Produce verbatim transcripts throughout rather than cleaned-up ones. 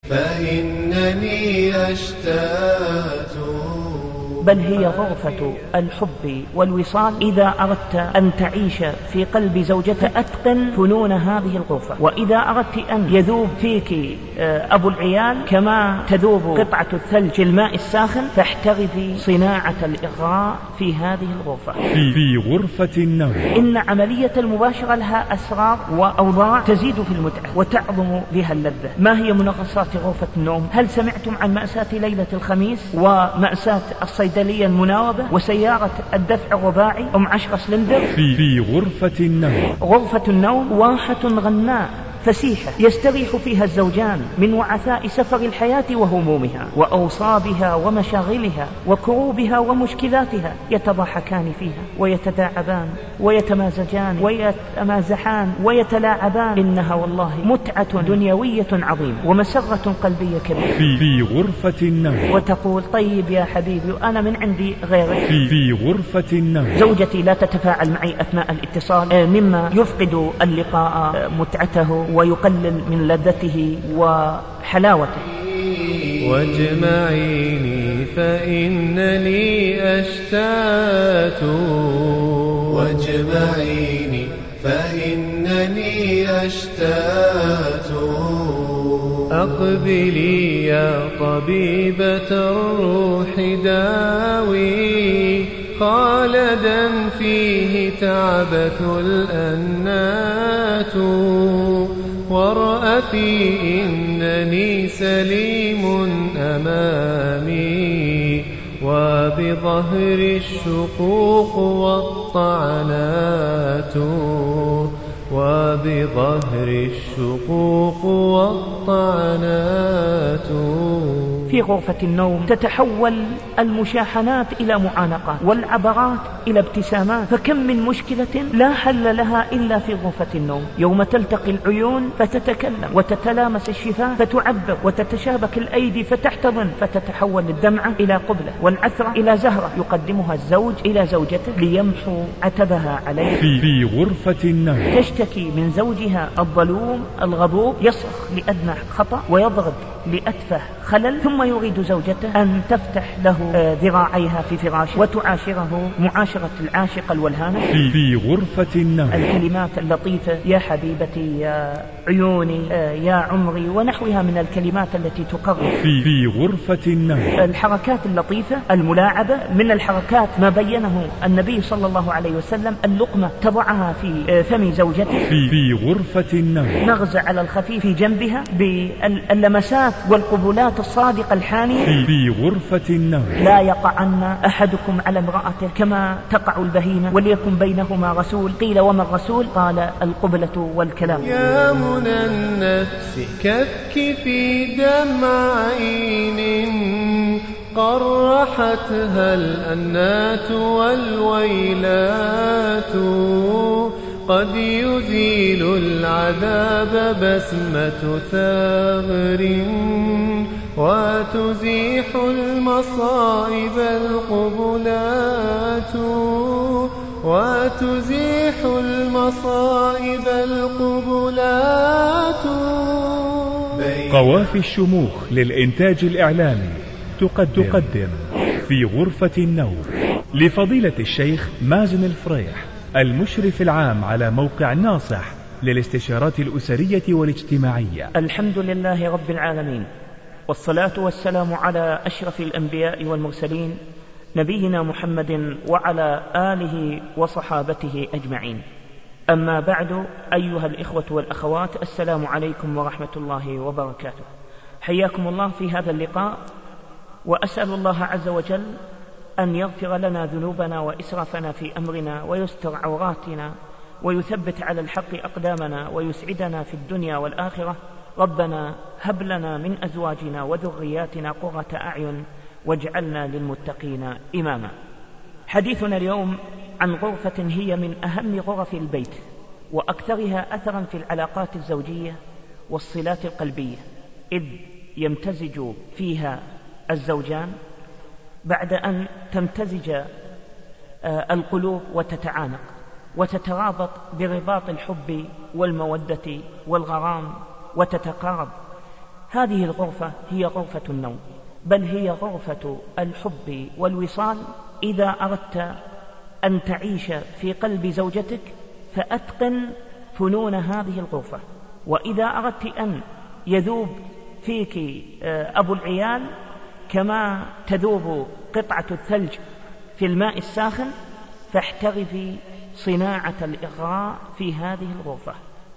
فإنني أشتاق. بل هي غرفة الحب والوصال إذا أردت أن تعيش في قلب زوجتك أتقن فنون هذه الغرفة. وإذا أردت أن يذوب فيك أبو العيال كما تذوب قطعة الثلج في الماء الساخن فاحترفي صناعة الإغراء في هذه الغرفة. في, في غرفة النوم. إن عملية المباشرة لها أسرار وأوضاع تزيد في المتعة وتعظم بها اللذة. ما هي منغصات غرفة النوم؟ هل سمعتم عن مأساة ليلة الخميس ومأساة الصيدلية المناوبة وسيارة الدفع الرباعي أم عشرة سلندر؟ في, في غرفة النوم. غرفة النوم واحة غناء فسيحة يستريح فيها الزوجان من وعثاء سفر الحياة وهمومها وأوصابها ومشاغلها وكروبها ومشكلاتها، يتضاحكان فيها ويتداعبان ويتمازجان ويتمازحان ويتلاعبان. إنها والله متعة دنيوية عظيمة ومسرة قلبية كبيرة. في, في غرفة النوم. وتقول طيب يا حبيبي أنا من عندي غيرك. في, في غرفة النوم. زوجتي لا تتفاعل معي أثناء الاتصال مما يفقد اللقاء متعته ويقلل من لذته وحلاوته. واجمعيني فإنني أشتاق. واجمعيني فإنني أشتاق. أقبلي يا طبيبة الروح داوي خالدا فيه تعبث الأنات. ورأتي إنني سليم أمامي وبظهر الشقوق والطعنات. وبظهر الشقوق والطعنات. في غرفة النوم تتحول المشاحنات إلى معانقات والعبرات إلى ابتسامات. فكم من مشكلة لا حل لها إلا في غرفة النوم. يوم تلتقي العيون فتتكلم وتتلامس الشفاه فتعبر وتتشابك الأيدي فتحتضن فتتحول الدمعة إلى قبلة والعثرة إلى زهرة يقدمها الزوج إلى زوجته ليمحو عتبها عليه. في, في غرفة النوم. تشتكي من زوجها الظلوم الغضوب يصرخ لأدنى خطأ ويضرب لأتفه خلل ثم يريد زوجته أن تفتح له ذراعيها في فراشه وتعاشره معاشرة العاشق الولهانة. في, في غرفة النوم. الكلمات اللطيفة يا حبيبتي يا عيوني يا عمري ونحوها من الكلمات التي تقرب. في, في غرفة النوم. الحركات اللطيفة الملاعبة من الحركات ما بينه النبي صلى الله عليه وسلم. اللقمة تضعها في فم زوجته. في, في غرفة النوم. نغزة على الخفيف في جنبها باللمسات والقبلات الصادقة الحانية. في, في غرفة النوم. لا يقعن أحدكم على امرأته كما تقع البهيمة وليكن بينهما رسول. قيل وما الرسول؟ قال القبلة والكلام. يا منى النفس كفك في دمع عين قرحتها الأنات والويلات. قد يزيل العذاب بسمة ثغر وتزيح المصائب القبلات. وتزيح المصائب القبلات. قوافي الشموخ للإنتاج الإعلامي تقدم, تقدم في غرفة النوم لفضيلة الشيخ مازن الفريح المشرف العام على موقع ناصح للاستشارات الأسرية والاجتماعية. الحمد لله رب العالمين والصلاة والسلام على أشرف الأنبياء والمرسلين نبينا محمد وعلى آله وصحابته أجمعين. أما بعد أيها الإخوة والأخوات السلام عليكم ورحمة الله وبركاته. حياكم الله في هذا اللقاء وأسأل الله عز وجل أن يغفر لنا ذنوبنا وإسرافنا في أمرنا ويستر عوراتنا ويثبت على الحق أقدامنا ويسعدنا في الدنيا والآخرة. ربنا هب لنا من أزواجنا وذرياتنا قرة أعين واجعلنا للمتقين إماما. حديثنا اليوم عن غرفة هي من أهم غرف البيت وأكثرها أثرا في العلاقات الزوجية والصلات القلبية، إذ يمتزج فيها الزوجان بعد أن تمتزج القلوب وتتعانق وتترابط برباط الحب والمودة والغرام وتتقارب. هذه الغرفة هي غرفة النوم، بل هي غرفة الحب والوصال. إذا أردت أن تعيش في قلب زوجتك فأتقن فنون هذه الغرفة، وإذا أردت أن يذوب فيك أبو العيال كما تذوب قطعة الثلج في الماء الساخن فاحترفي صناعة الإغراء في هذه الغرفة.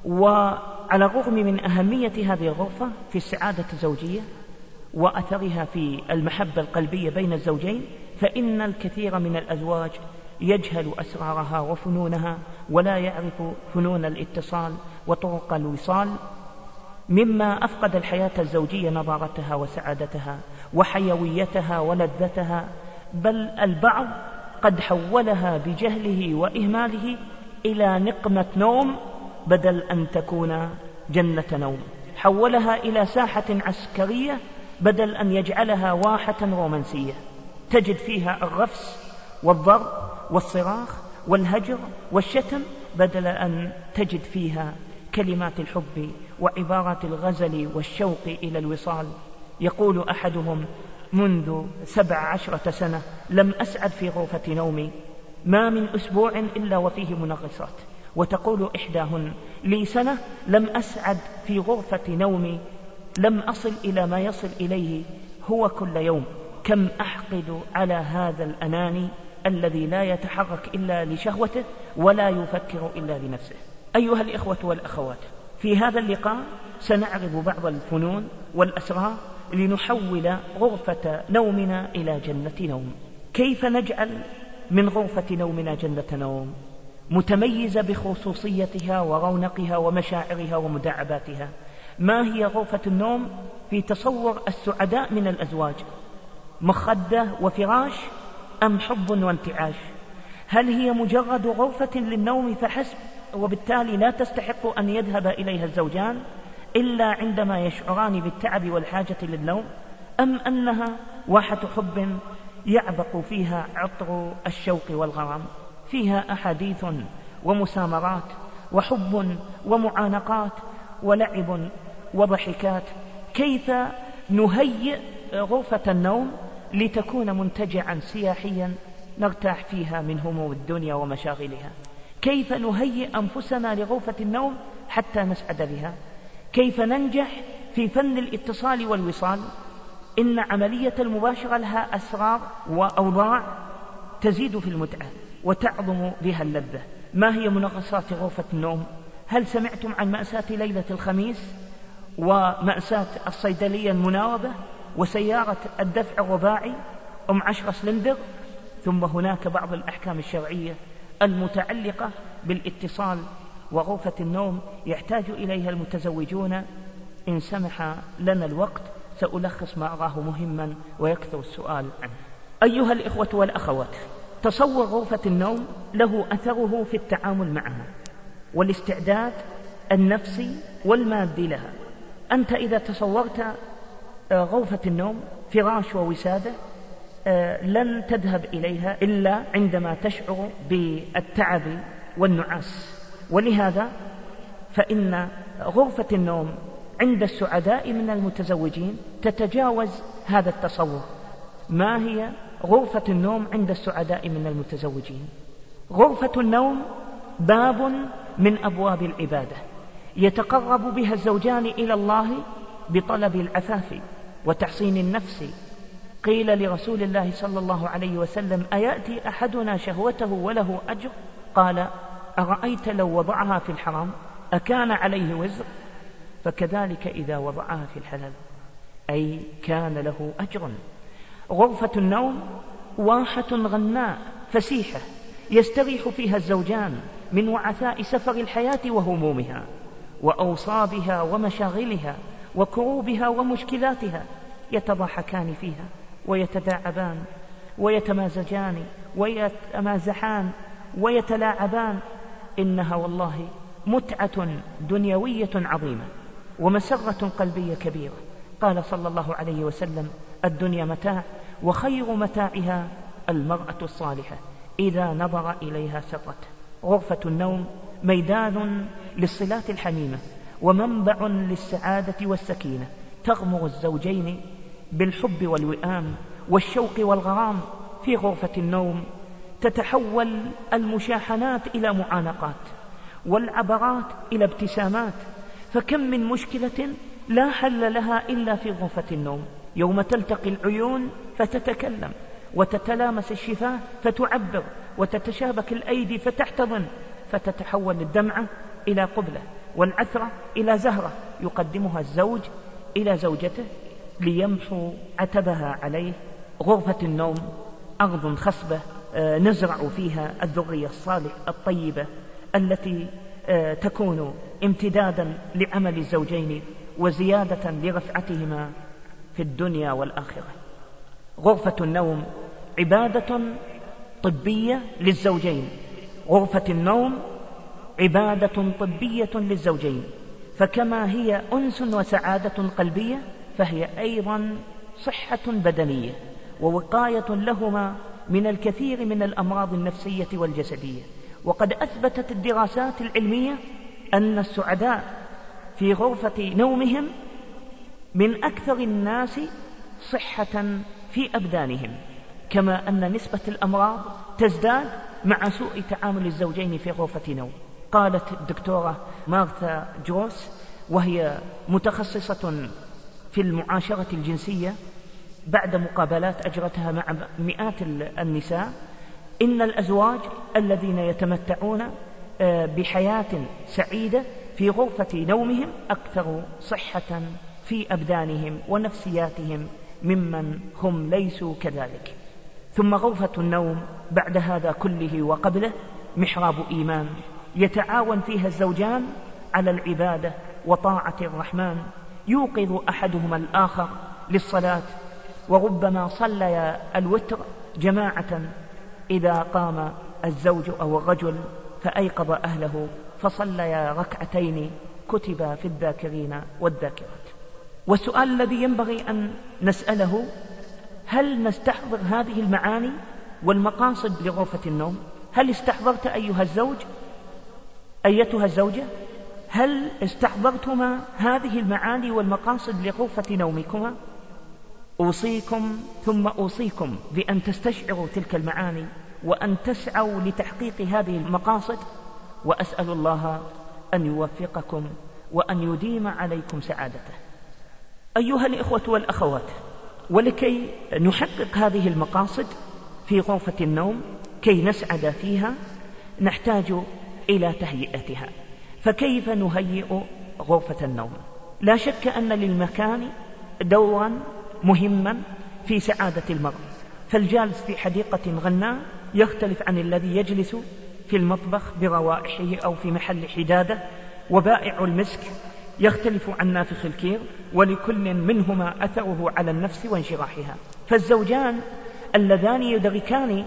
وعلى الرغم من أهمية هذه الغرفة في السعادة الزوجية وأثرها في المحبة القلبية بين الزوجين، فإن الكثير من الأزواج يجهل أسرارها وفنونها ولا يعرف فنون الاتصال وطرق الوصال، مما أفقد الحياة الزوجية نضارتها وسعادتها وحيويتها ولذتها، بل البعض قد حولها بجهله وإهماله إلى نقمة نوم بدل أن تكون جنة نوم، حولها إلى ساحة عسكرية بدل أن يجعلها واحة رومانسية تجد فيها الرفس والضرب والصراخ والهجر والشتم، بدل أن تجد فيها كلمات الحب وعبارات الغزل والشوق إلى الوصال. يقول أحدهم: منذ سبع عشرة سنة لم أسعد في غرفة نومي، ما من أسبوع إلا وفيه منغصات. وتقول إحداهن: لي سنة لم أسعد في غرفة نومي، لم أصل إلى ما يصل إليه هو كل يوم. كم أحقد على هذا الأناني الذي لا يتحرك إلا لشهوته ولا يفكر إلا لنفسه. أيها الإخوة والأخوات، في هذا اللقاء سنعرض بعض الفنون والأسرار لنحول غرفة نومنا إلى جنة نوم. كيف نجعل من غرفة نومنا جنة نوم متميزة بخصوصيتها ورونقها ومشاعرها ومداعباتها؟ ما هي غرفة النوم في تصور السعداء من الأزواج؟ مخدة وفراش أم حب وانتعاش؟ هل هي مجرد غرفة للنوم فحسب وبالتالي لا تستحق أن يذهب إليها الزوجان إلا عندما يشعران بالتعب والحاجة للنوم، أم أنها واحة حب يعبق فيها عطر الشوق والغرام، فيها أحاديث ومسامرات وحب ومعانقات ولعب وضحكات؟ كيف نهيئ غرفة النوم لتكون منتجعا سياحيا نرتاح فيها من هموم الدنيا ومشاغلها؟ كيف نهيئ أنفسنا لغرفة النوم حتى نسعد بها؟ كيف ننجح في فن الاتصال والوصال؟ إن عملية المباشرة لها أسرار وأوضاع تزيد في المتعة وتعظم بها اللذة. ما هي منغصات غرفة النوم؟ هل سمعتم عن مأساة ليلة الخميس ومأساة الصيدلية المناوبة وسيارة الدفع الرباعي أم عشرة سلندر؟ ثم هناك بعض الأحكام الشرعية المتعلقة بالاتصال وغرفة النوم يحتاج إليها المتزوجون. إن سمح لنا الوقت سألخص ما أراه مهما ويكثر السؤال عنه. أيها الإخوة والأخوات، تصور غرفة النوم له أثره في التعامل معها والاستعداد النفسي والمادي لها. أنت إذا تصورت غرفة النوم فراش ووسادة لن تذهب إليها إلا عندما تشعر بالتعب والنعاس، ولهذا فإن غرفة النوم عند السعداء من المتزوجين تتجاوز هذا التصور. ما هي غرفة النوم عند السعداء من المتزوجين؟ غرفة النوم باب من أبواب العبادة يتقرب بها الزوجان إلى الله بطلب العفاف وتحصين النفس. قيل لرسول الله صلى الله عليه وسلم: أيأتي أحدنا شهوته وله أجر؟ قال: أرأيت لو وضعها في الحرام أكان عليه وزر؟ فكذلك إذا وضعها في الحلال أي كان له أجر. غرفة النوم واحة غناء فسيحة يستريح فيها الزوجان من وعثاء سفر الحياة وهمومها وأوصابها ومشاغلها وكروبها ومشكلاتها، يتضاحكان فيها ويتداعبان ويتمازجان ويتمازحان ويتلاعبان. إنها والله متعة دنيوية عظيمة ومسرة قلبية كبيرة. قال صلى الله عليه وسلم: الدنيا متاع وخير متاعها المرأة الصالحة إذا نظر إليها سرته. غرفة النوم ميدان للصلات الحميمة ومنبع للسعادة والسكينة، تغمر الزوجين بالحب والوئام والشوق والغرام في غرفة النوم، تتحول المشاحنات إلى معانقات والعبرات إلى ابتسامات، فكم من مشكلة لا حل لها إلا في غرفة النوم. يوم تلتقي العيون فتتكلم، وتتلامس الشفاه فتعبر، وتتشابك الأيدي فتحتضن، فتتحول الدمعة إلى قبلة، والعثرة إلى زهرة يقدمها الزوج إلى زوجته ليمحو عتبها عليه. غرفة النوم أرض خصبة نزرع فيها الذرية الصالحة الطيبة التي تكون امتدادا لعمل الزوجين وزيادة لرفعتهما في الدنيا والآخرة. غرفة النوم عبادة طبية للزوجين، غرفة النوم عبادة طبية للزوجين، فكما هي أنس وسعادة قلبية فهي أيضا صحة بدنية ووقاية لهما من الكثير من الأمراض النفسية والجسدية. وقد أثبتت الدراسات العلمية أن السعداء في غرفة نومهم من أكثر الناس صحة في أبدانهم، كما أن نسبة الأمراض تزداد مع سوء تعامل الزوجين في غرفة نوم. قالت الدكتورة مارثا جروس وهي متخصصة في المعاشرة الجنسية بعد مقابلات أجرتها مع مئات النساء إن الأزواج الذين يتمتعون بحياة سعيدة في غرفة نومهم أكثر صحة في أبدانهم ونفسياتهم ممن هم ليسوا كذلك. ثم غرفة النوم بعد هذا كله وقبله محراب إيمان يتعاون فيها الزوجان على العبادة وطاعة الرحمن، يوقظ أحدهما الآخر للصلاة، وربما صلى الوتر جماعة إذا قام الزوج أو الرجل فأيقظ أهله فصليا ركعتين كتب في الذاكرين والذاكرات. والسؤال الذي ينبغي أن نسأله: هل نستحضر هذه المعاني والمقاصد لغرفة النوم؟ هل استحضرت أيها الزوج أيتها الزوجة؟ هل استحضرتما هذه المعاني والمقاصد لغرفة نومكما؟ أوصيكم ثم أوصيكم بأن تستشعروا تلك المعاني وأن تسعوا لتحقيق هذه المقاصد، وأسأل الله أن يوفقكم وأن يديم عليكم سعادته. أيها الإخوة والأخوات، ولكي نحقق هذه المقاصد في غرفة النوم كي نسعد فيها نحتاج إلى تهيئتها. فكيف نهيئ غرفة النوم؟ لا شك أن للمكان دورا مهما في سعادة المرء، فالجالس في حديقة غناء يختلف عن الذي يجلس في المطبخ بروائحه أو في محل حدادة، وبائع المسك يختلف عن نافخ الكير، ولكل منهما أثره على النفس وانشراحها. فالزوجان اللذان يدركان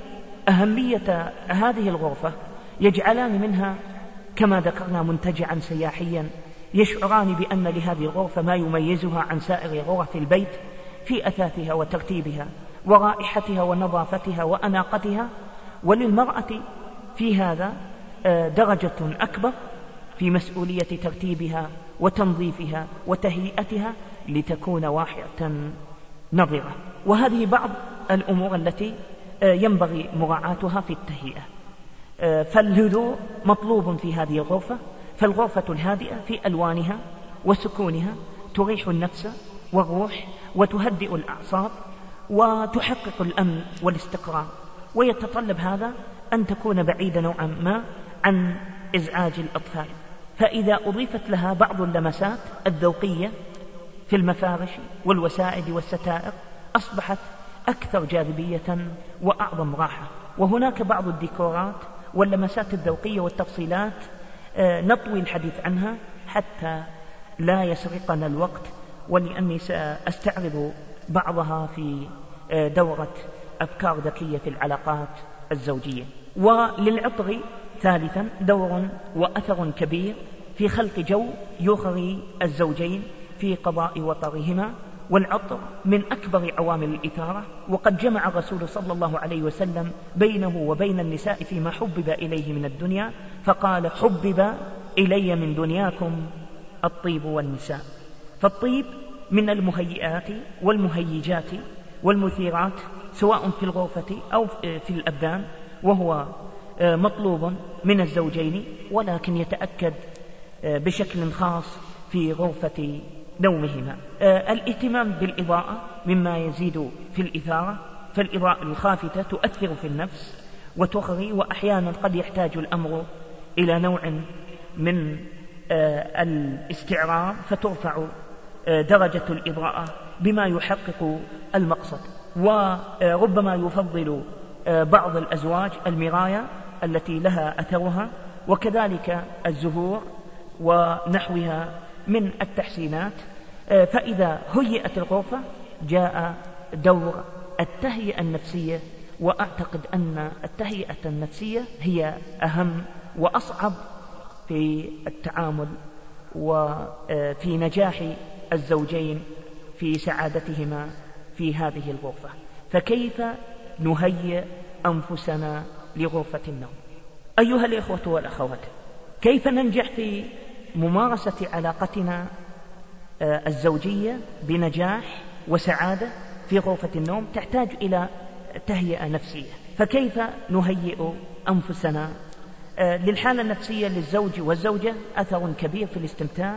أهمية هذه الغرفة يجعلان منها كما ذكرنا منتجعا سياحيا، يشعران بأن لهذه الغرفة ما يميزها عن سائر غرف البيت في أثاثها وترتيبها ورائحتها ونظافتها وأناقتها. وللمرأة في هذا درجة أكبر في مسؤولية ترتيبها وتنظيفها وتهيئتها لتكون واحدة نظرة. وهذه بعض الأمور التي ينبغي مراعاتها في التهيئة. فالهدوء مطلوب في هذه الغرفة، فالغرفة الهادئة في ألوانها وسكونها تريح النفس والروح وتهدئ الأعصاب وتحقق الأمن والاستقرار، ويتطلب هذا أن تكون بعيدة نوعا ما عن إزعاج الأطفال. فإذا أضيفت لها بعض اللمسات الذوقية في المفارش والوسائد والستائر أصبحت أكثر جاذبية وأعظم راحة. وهناك بعض الديكورات واللمسات الذوقية والتفصيلات نطوي الحديث عنها حتى لا يسرقنا الوقت، ولأني سأستعرض بعضها في دورة أفكار ذكية في العلاقات الزوجية. وللعطر ثالثا دور وأثر كبير في خلق جو يغري الزوجين في قضاء وطرهما، والعطر من أكبر عوامل الإثارة. وقد جمع الرسول صلى الله عليه وسلم بينه وبين النساء فيما حبب إليه من الدنيا، فقال: حبب إلي من دنياكم الطيب والنساء. فالطيب من المهيئات والمهيجات والمثيرات سواء في الغرفة أو في الأبدان، وهو مطلوب من الزوجين، ولكن يتأكد بشكل خاص في غرفة نومهما. الاهتمام بالإضاءة مما يزيد في الإثارة، فالإضاءة الخافتة تؤثر في النفس وتغري، وأحيانا قد يحتاج الأمر إلى نوع من الاستعراض فترفع درجة الإضاءة بما يحقق المقصد. وربما يفضل بعض الأزواج المراية التي لها أثرها، وكذلك الزهور ونحوها من التحسينات. فإذا هيئت الغرفة جاء دور التهيئة النفسية، وأعتقد أن التهيئة النفسية هي أهم وأصعب في التعامل وفي نجاح الزوجين في سعادتهما في هذه الغرفة. فكيف نهيئ أنفسنا لغرفة النوم؟ أيها الإخوة والأخوات، كيف ننجح في ممارسة علاقتنا الزوجية بنجاح وسعادة في غرفة النوم؟ تحتاج إلى تهيئة نفسية. فكيف نهيئ أنفسنا؟ للحالة النفسية للزوج والزوجة أثر كبير في الاستمتاع،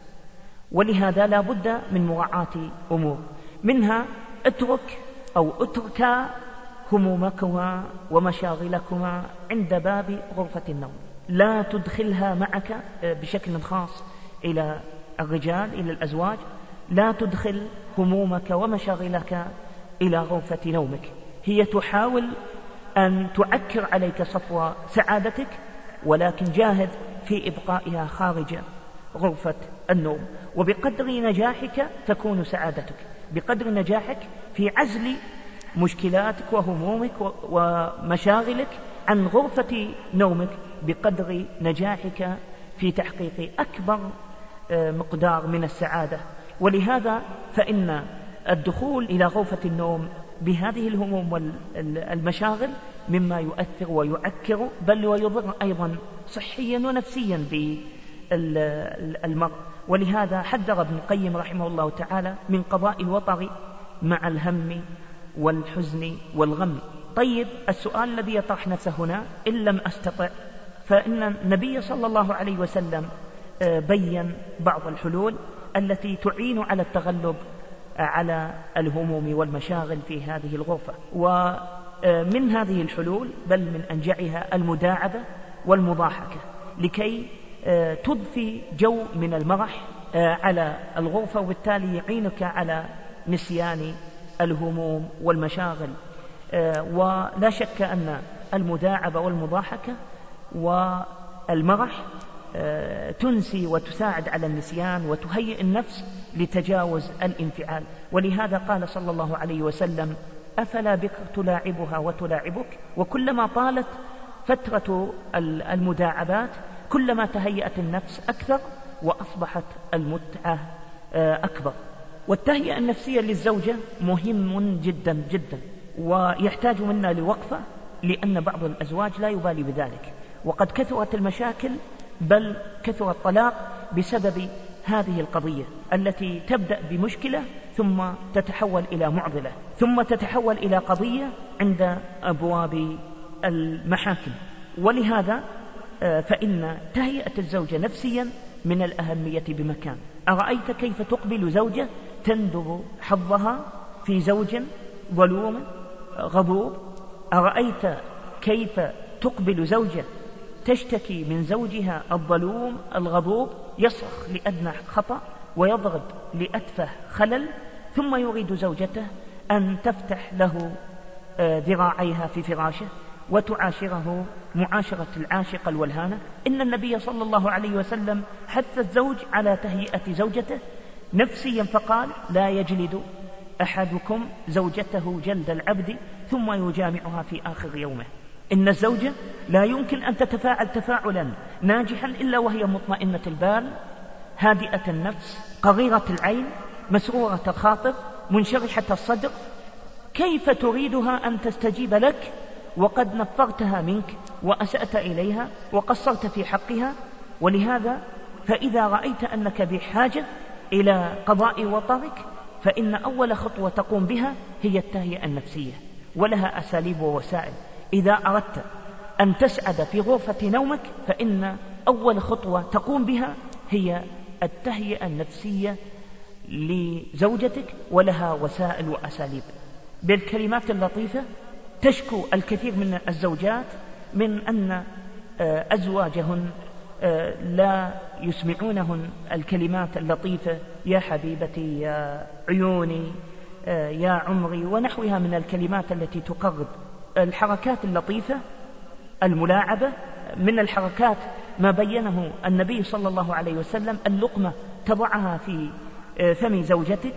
ولهذا لا بد من مراعاة أمور، منها اترك أو اتركا همومكما ومشاغلكما عند باب غرفة النوم. لا تدخلها معك بشكل خاص إلى الرجال، إلى الأزواج. لا تدخل همومك ومشاغلك إلى غرفة نومك. هي تحاول أن تعكر عليك صفو سعادتك، ولكن جاهد في إبقائها خارج غرفة النوم. وبقدر نجاحك تكون سعادتك، بقدر نجاحك في عزل مشكلاتك وهمومك ومشاغلك عن غرفة نومك، بقدر نجاحك في تحقيق أكبر مقدار من السعادة. ولهذا فإن الدخول إلى غرفة النوم بهذه الهموم والمشاغل مما يؤثر ويعكر، بل ويضر أيضا صحيا ونفسيا بالمرء. ولهذا حذر ابن القيم رحمه الله تعالى من قضاء الوطر مع الهم والحزن والغم. طيب، السؤال الذي يطرح نفسه هنا: إن لم أستطع؟ فإن النبي صلى الله عليه وسلم بين بعض الحلول التي تعين على التغلب على الهموم والمشاغل في هذه الغرفة. ومن هذه الحلول بل من أنجعها المداعبة والمضاحكة، لكي تضفي جو من المرح على الغرفة، وبالتالي يعينك على نسيان الهموم والمشاغل. ولا شك أن المداعبة والمضاحكة والمرح تنسي وتساعد على النسيان وتهيئ النفس لتجاوز الانفعال. ولهذا قال صلى الله عليه وسلم: أفلا بك تلاعبها وتلاعبك؟ وكلما طالت فترة المداعبات كلما تهيأت النفس أكثر وأصبحت المتعة أكبر. والتهيئة النفسية للزوجة مهم جدا جدا، ويحتاج منا لوقفة، لأن بعض الأزواج لا يبالي بذلك، وقد كثرت المشاكل بل كثر الطلاق بسبب هذه القضية التي تبدأ بمشكلة ثم تتحول إلى معضلة ثم تتحول إلى قضية عند أبواب المحاكم. ولهذا فإن تهيئة الزوجة نفسيا من الأهمية بمكان. أرأيت كيف تقبل زوجة تندب حظها في زوج ظلوم غضوب؟ أرأيت كيف تقبل زوجة تشتكي من زوجها الظلوم الغضوب، يصرخ لأدنى خطأ ويضرب لأتفه خلل، ثم يريد زوجته أن تفتح له ذراعيها في فراشه وتعاشره معاشرة العاشق الولهانة؟ إن النبي صلى الله عليه وسلم حث الزوج على تهيئة زوجته نفسيا فقال: لا يجلد أحدكم زوجته جلد العبد ثم يجامعها في آخر يومه. إن الزوجة لا يمكن أن تتفاعل تفاعلا ناجحا إلا وهي مطمئنة البال، هادئة النفس، قريرة العين، مسرورة الخاطر، منشرحة الصدر. كيف تريدها أن تستجيب لك وقد نفرتها منك وأسأت إليها وقصرت في حقها؟ ولهذا فإذا رأيت أنك بحاجة إلى قضاء وطرك فإن أول خطوة تقوم بها هي التهيئة النفسية، ولها أساليب ووسائل. إذا أردت أن تسعد في غرفة نومك فإن أول خطوة تقوم بها هي التهيئة النفسية لزوجتك، ولها وسائل وأساليب. بالكلمات اللطيفة تشكو الكثير من الزوجات من أن أزواجهن لا يسمعونهن الكلمات اللطيفة، يا حبيبتي، يا عيوني، يا عمري، ونحوها من الكلمات التي تقرب. الحركات اللطيفة الملاعبة من الحركات ما بينه النبي صلى الله عليه وسلم: اللقمة تضعها في فم زوجتك،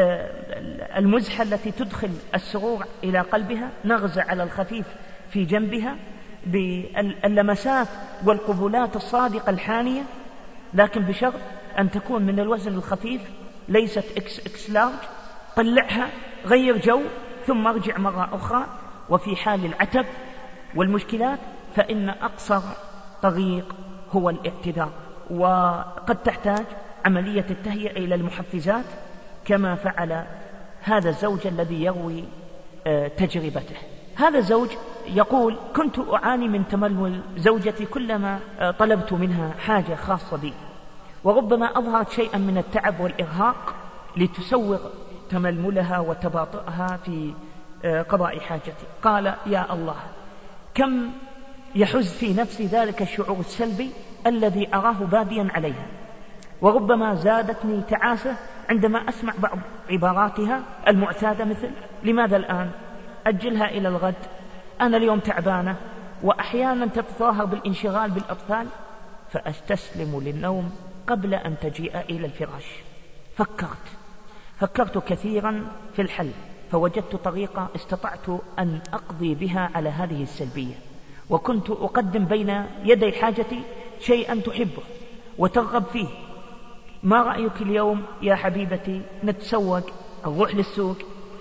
المزحة التي تدخل السرور إلى قلبها، نغزة على الخفيف في جنبها، باللمسات والقبلات الصادقة الحانية، لكن بشرط أن تكون من الوزن الخفيف، ليست إكس إكس لارج. طلعها، غير جو، ثم ارجع مرة أخرى. وفي حال العتب والمشكلات فإن أقصر طريق هو الاعتذار، وقد تحتاج عملية التهيئة إلى المحفزات كما فعل هذا الزوج الذي يروي تجربته. هذا الزوج يقول: كنت أعاني من تململ زوجتي كلما طلبت منها حاجة خاصة بي، وربما أظهرت شيئا من التعب والإرهاق لتسوغ تململها وتباطؤها في قضاء حاجتي. قال: يا الله، كم يحز في نفسي ذلك الشعور السلبي الذي أراه باديا عليها، وربما زادتني تعاسة عندما أسمع بعض عباراتها المعتادة، مثل: لماذا الآن؟ أجلها إلى الغد، أنا اليوم تعبانة. وأحيانا تتظاهر بالانشغال بالأطفال، فأستسلم للنوم قبل أن تجيء إلى الفراش. فكرت فكرت كثيرا في الحل، فوجدت طريقة استطعت أن أقضي بها على هذه السلبية. وكنت أقدم بين يدي حاجتي شيئا تحبه وترغب فيه. ما رأيك اليوم يا حبيبتي نتسوق أو نروح للسوق؟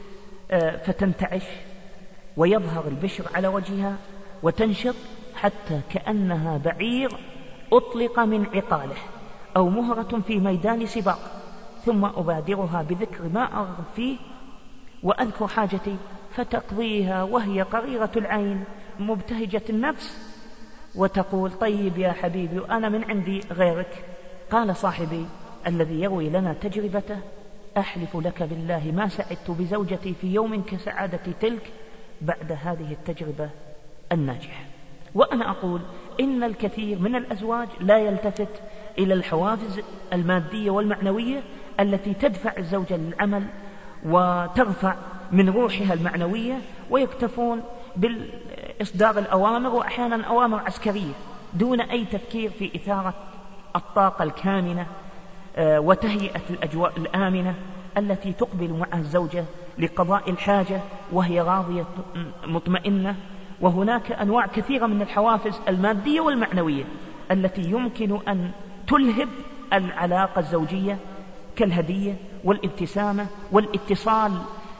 فتنتعش ويظهر البشر على وجهها وتنشط حتى كأنها بعير أطلق من عقاله أو مهرة في ميدان سباق، ثم أبادرها بذكر ما أرغب فيه وأذكر حاجتي، فتقضيها وهي قريرة العين مبتهجة النفس، وتقول: طيب يا حبيبي، أنا من عندي غيرك. قال صاحبي الذي يروي لنا تجربته: أحلف لك بالله ما سعدت بزوجتي في يوم كسعادة تلك بعد هذه التجربة الناجحة. وأنا أقول إن الكثير من الأزواج لا يلتفت إلى الحوافز المادية والمعنوية التي تدفع الزوجة للعمل وترفع من روحها المعنوية، ويكتفون بالإصدار الأوامر، وأحيانا أوامر عسكرية، دون أي تفكير في إثارة الطاقة الكامنة وتهيئة الأجواء الآمنة التي تقبل معها الزوجة لقضاء الحاجة وهي راضية مطمئنة. وهناك أنواع كثيرة من الحوافز المادية والمعنوية التي يمكن أن تلهب العلاقة الزوجية، كالهدية والابتسامة والاتصال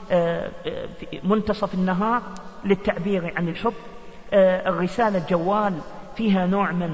في منتصف النهار للتعبير عن الحب، الرسالة الجوال فيها نوع من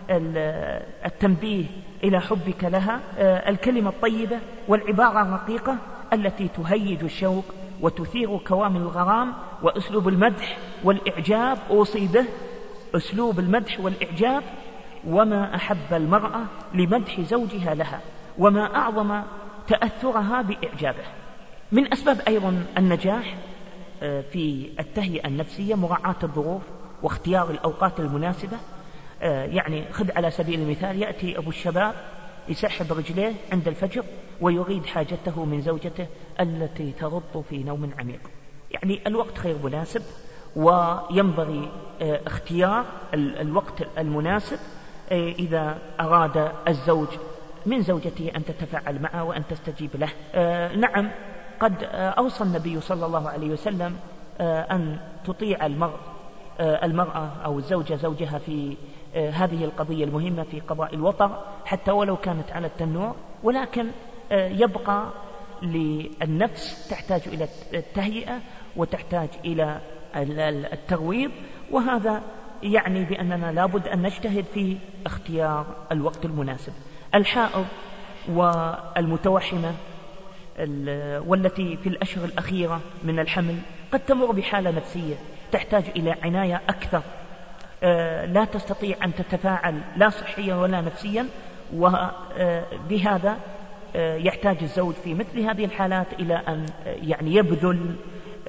التنبيه إلى حبك لها، الكلمة الطيبة والعبارة الرقيقة التي تهيج الشوق وتثير كوامن الغرام، وأسلوب المدح والإعجاب. أوصي به أسلوب المدح والإعجاب، وما أحب المرأة لمدح زوجها لها، وما أعظم تأثرها بإعجابه. من أسباب أيضا النجاح في التهيئة النفسية مراعاة الظروف واختيار الأوقات المناسبة. يعني خذ على سبيل المثال، يأتي أبو الشباب يسحب رجليه عند الفجر ويريد حاجته من زوجته التي تغط في نوم عميق. يعني الوقت غير مناسب، وينبغي اختيار الوقت المناسب إذا أراد الزوج من زوجته أن تتفاعل معه وأن تستجيب له. نعم، قد أوصى النبي صلى الله عليه وسلم أن تطيع المرء المرأة أو الزوجة زوجها في هذه القضية المهمة في قضاء الوطر، حتى ولو كانت على التنور، ولكن يبقى للنفس تحتاج إلى التهيئة وتحتاج إلى الترويض، وهذا يعني بأننا لابد أن نجتهد في اختيار الوقت المناسب. الحائض والمتوحمة والتي في الأشهر الأخيرة من الحمل قد تمر بحالة نفسية تحتاج إلى عناية أكثر، لا تستطيع أن تتفاعل لا صحيا ولا نفسيا، وبهذا يحتاج الزوج في مثل هذه الحالات إلى أن يعني يبذل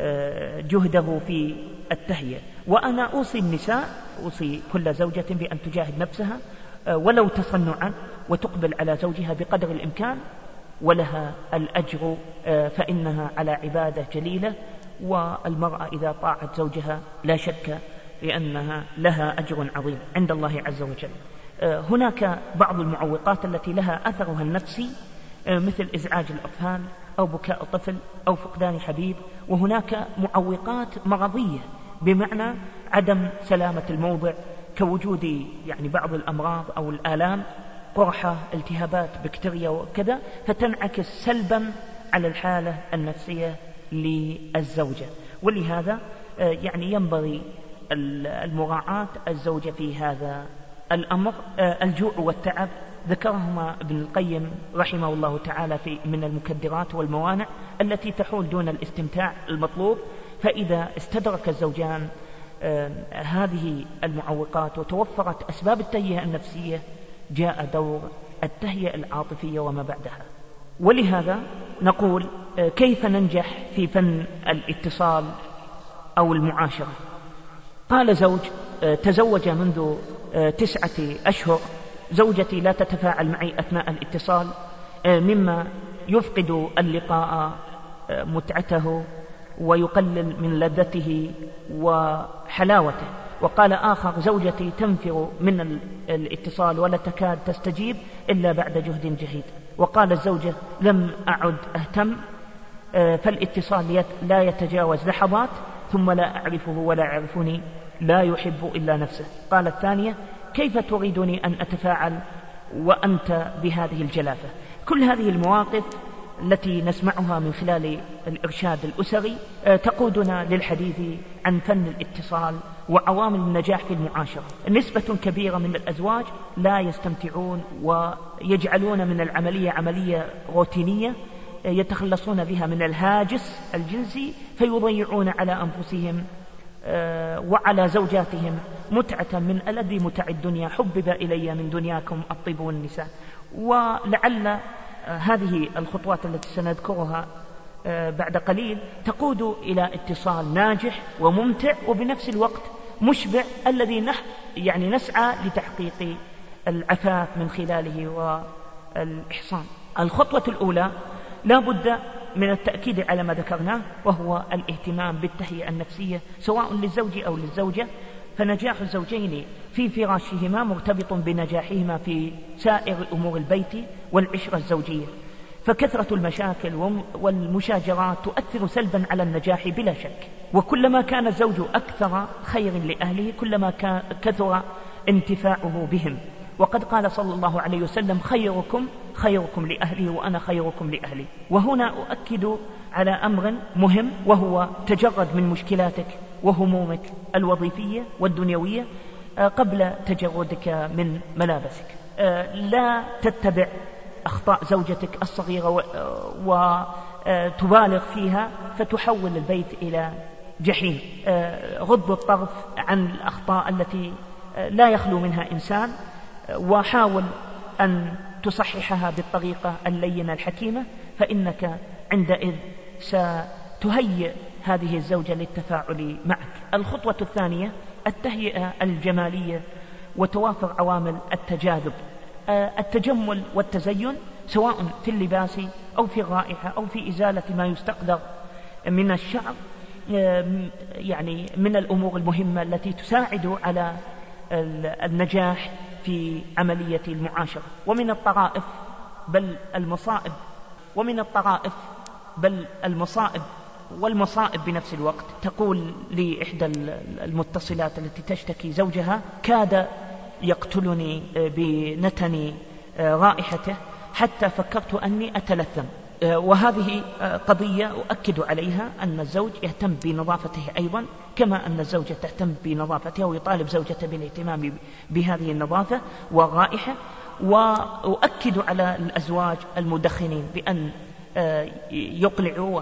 جهده في التهيئة. وأنا أوصي النساء، أوصي كل زوجة بأن تجاهد نفسها ولو تصنعا وتقبل على زوجها بقدر الإمكان، ولها الأجر، فإنها على عبادة جليلة، والمرأة إذا طاعت زوجها لا شك لأنها لها أجر عظيم عند الله عز وجل. هناك بعض المعوقات التي لها أثرها النفسي مثل إزعاج الأطفال أو بكاء طفل أو فقدان حبيب، وهناك معوقات مرضية بمعنى عدم سلامة الموضع كوجود يعني بعض الأمراض أو الآلام، قرحة، التهابات، بكتيريا وكذا، فتنعكس سلبا على الحالة النفسية للزوجة. ولهذا يعني ينبغي المراعاة الزوجة في هذا الأمر. الجوع والتعب ذكرهما ابن القيم رحمه الله تعالى في من المكدرات والموانع التي تحول دون الاستمتاع المطلوب، فإذا استدرك الزوجان هذه المعوقات وتوفرت أسباب التهيئة النفسية جاء دور التهيئة العاطفية وما بعدها. ولهذا نقول كيف ننجح في فن الاتصال أو المعاشرة؟ قال زوج تزوج منذ تسعة أشهر، زوجتي لا تتفاعل معي أثناء الاتصال مما يفقد اللقاء متعته ويقلل من لذته وحلاوته. وقال آخر زوجتي تنفر من الاتصال ولا تكاد تستجيب إلا بعد جهد جهيد. وقال الزوجة لم أعد أهتم، فالاتصال لا يتجاوز لحظات ثم لا أعرفه ولا يعرفني، لا يحب إلا نفسه. قال الثانية كيف تريدني أن أتفاعل وأنت بهذه الجلافة؟ كل هذه المواقف التي نسمعها من خلال الإرشاد الأسري تقودنا للحديث عن فن الاتصال وعوامل النجاح في المعاشرة. نسبة كبيرة من الأزواج لا يستمتعون ويجعلون من العملية عملية روتينية يتخلصون بها من الهاجس الجنسي، فيضيعون على أنفسهم وعلى زوجاتهم متعة من ألذ متع الدنيا، حبب إلي من دنياكم الطيب والنساء. ولعل هذه الخطوات التي سنذكرها بعد قليل تقود إلى اتصال ناجح وممتع وبنفس الوقت مشبع، الذي نح يعني نسعى لتحقيق العفاف من خلاله والإحصان. الخطوة الأولى لا بد من التأكيد على ما ذكرناه، وهو الاهتمام بالتهيئة النفسية سواء للزوج أو للزوجة، فنجاح الزوجين في فراشهما مرتبط بنجاحهما في سائر أمور البيت والعشرة الزوجية. فكثرة المشاكل والمشاجرات تؤثر سلبا على النجاح بلا شك، وكلما كان الزوج أكثر خير لأهله كلما كثر انتفاعه بهم. وقد قال صلى الله عليه وسلم خيركم خيركم لأهله وأنا خيركم لأهلي. وهنا أؤكد على أمر مهم، وهو تجرد من مشكلاتك وهمومك الوظيفية والدنيوية قبل تجردك من ملابسك. لا تتبع أخطاء زوجتك الصغيرة وتبالغ فيها فتحول البيت إلى جحيم. غض الطرف عن الأخطاء التي لا يخلو منها إنسان، وحاول أن تصححها بالطريقة اللينة الحكيمة، فإنك عندئذ ستهيئ هذه الزوجة للتفاعل معك. الخطوة الثانية التهيئة الجمالية وتوافر عوامل التجاذب. التجمل والتزين سواء في اللباس أو في الرائحة أو في إزالة ما يستقدر من الشعر يعني من الأمور المهمة التي تساعد على النجاح في عملية المعاشرة. ومن الطرائف بل المصائب ومن الطرائف بل المصائب والمصائب بنفس الوقت. تقول لي إحدى المتصلات التي تشتكي زوجها كاد يقتلني بنتن رائحته حتى فكرت أني أتلثم. وهذه قضية أؤكد عليها أن الزوج يهتم بنظافته أيضا كما أن الزوجة تهتم بنظافتها، ويطالب زوجته بالاهتمام بهذه النظافة والرائحة. وأؤكد على الأزواج المدخنين بأن يقلعوا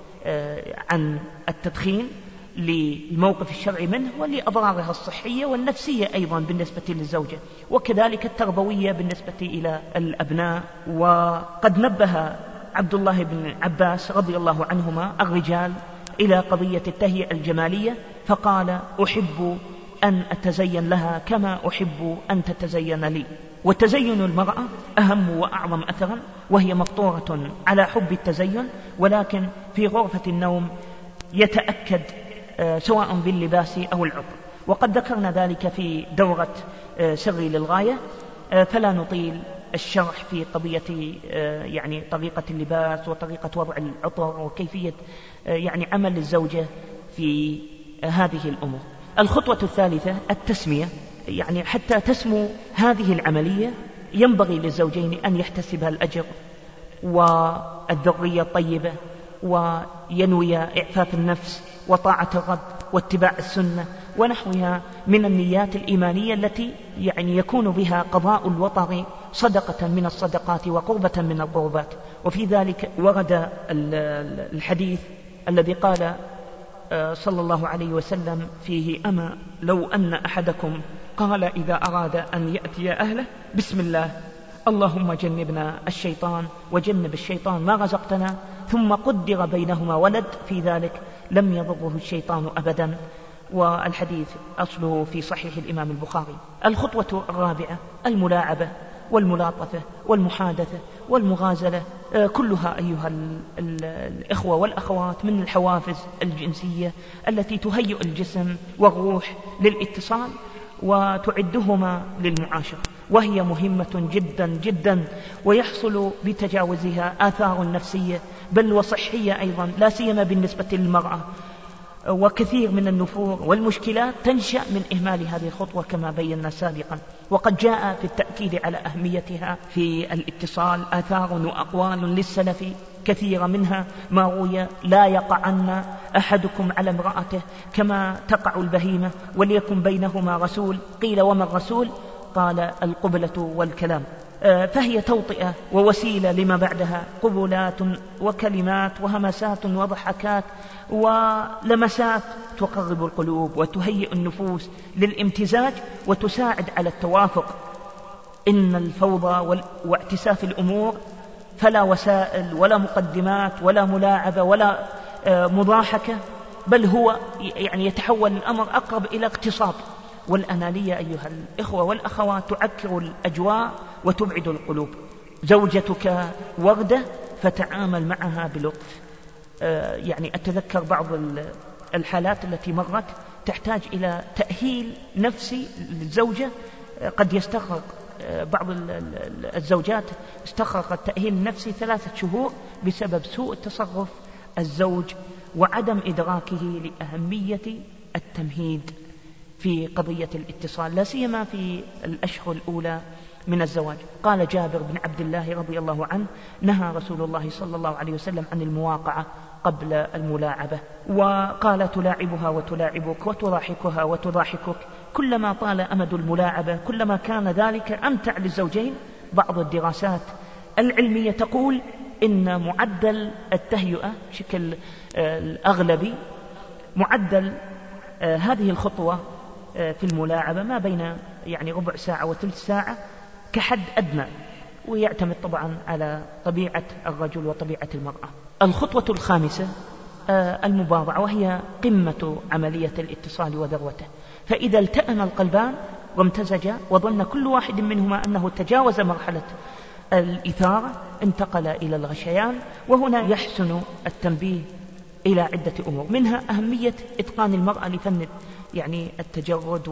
عن التدخين للموقف الشرعي منه ولأضرارها الصحية والنفسية أيضا بالنسبة للزوجة، وكذلك التربوية بالنسبة إلى الأبناء. وقد نبه عبد الله بن عباس رضي الله عنهما الرجال إلى قضية التهيئة الجمالية فقال: أحب أن أتزين لها كما أحب أن تتزين لي. وتزين المرأة أهم وأعظم أثرا، وهي مفطورة على حب التزين، ولكن في غرفة النوم يتأكد سواء باللباس أو العطر. وقد ذكرنا ذلك في دورة سري للغاية، فلا نطيل الشرح في قضية يعني طريقة اللباس وطريقة وضع العطر وكيفية يعني عمل الزوجة في هذه الأمور. الخطوة الثالثة التسمية، يعني حتى تسمو هذه العملية ينبغي للزوجين أن يحتسبها الأجر والذرية الطيبة، وينوي إعفاف النفس وطاعة الرب واتباع السنة ونحوها من النيات الإيمانية التي يعني يكون بها قضاء الوطر صدقة من الصدقات وقربة من القربات. وفي ذلك ورد الحديث الذي قال صلى الله عليه وسلم فيه: أما لو أن أحدكم قال إذا أراد أن يأتي أهله: بسم الله، اللهم جنبنا الشيطان وجنب الشيطان ما رزقتنا، ثم قدر بينهما ولد، في ذلك لم يضره الشيطان أبدا. والحديث أصله في صحيح الإمام البخاري. الخطوة الرابعة الملاعبة والملاطفة والمحادثة والمغازلة، كلها أيها الإخوة والأخوات من الحوافز الجنسية التي تهيئ الجسم والروح للاتصال وتعدهما للمعاشرة، وهي مهمة جدا جدا، ويحصل بتجاوزها آثار نفسية بل وصحية أيضا، لا سيما بالنسبة للمرأة. وكثير من النفور والمشكلات تنشأ من إهمال هذه الخطوة كما بينا سابقا. وقد جاء في التأكيد على أهميتها في الاتصال آثار وأقوال للسلف كثيرة، منها ما روي: لا يقعن أحدكم على امرأته كما تقع البهيمة وليكن بينهما رسول. قيل: وما الرسول؟ قال: القبلة والكلام. فهي توطئة ووسيلة لما بعدها، قبلات وكلمات وهمسات وضحكات ولمسات تقرب القلوب وتهيئ النفوس للامتزاج وتساعد على التوافق. إن الفوضى واعتساف الأمور فلا وسائل ولا مقدمات ولا ملاعبة ولا مضاحكة، بل هو يعني يتحول الأمر أقرب إلى اغتصاب. والأنانية أيها الإخوة والأخوات تعكر الأجواء وتبعد القلوب. زوجتك وردة فتعامل معها بلطف. يعني أتذكر بعض الحالات التي مرت تحتاج إلى تأهيل نفسي للزوجة، قد يستغرق بعض الزوجات استغرق التأهيل النفسي ثلاثة شهور بسبب سوء تصرف الزوج وعدم إدراكه لأهمية التمهيد في قضية الاتصال، لا سيما في الأشهر الأولى من الزواج. قال جابر بن عبد الله رضي الله عنه: نهى رسول الله صلى الله عليه وسلم عن المواقعة قبل الملاعبة، وقال: تلاعبها وتلاعبك وتضاحكها وتضاحكك. كلما طال أمد الملاعبة كلما كان ذلك أمتع للزوجين. بعض الدراسات العلمية تقول إن معدل التهيئة بشكل الأغلبي، معدل هذه الخطوة في الملاعبة ما بين يعني ربع ساعة وثلث ساعة كحد أدنى، ويعتمد طبعا على طبيعة الرجل وطبيعة المرأة. الخطوة الخامسة المباضعة، وهي قمة عملية الاتصال وذروته. فإذا التأم القلبان وامتزجا وظن كل واحد منهما أنه تجاوز مرحلة الإثارة انتقل إلى الغشيان. وهنا يحسن التنبيه إلى عدة أمور، منها أهمية إتقان المرأة لفن يعني التجرد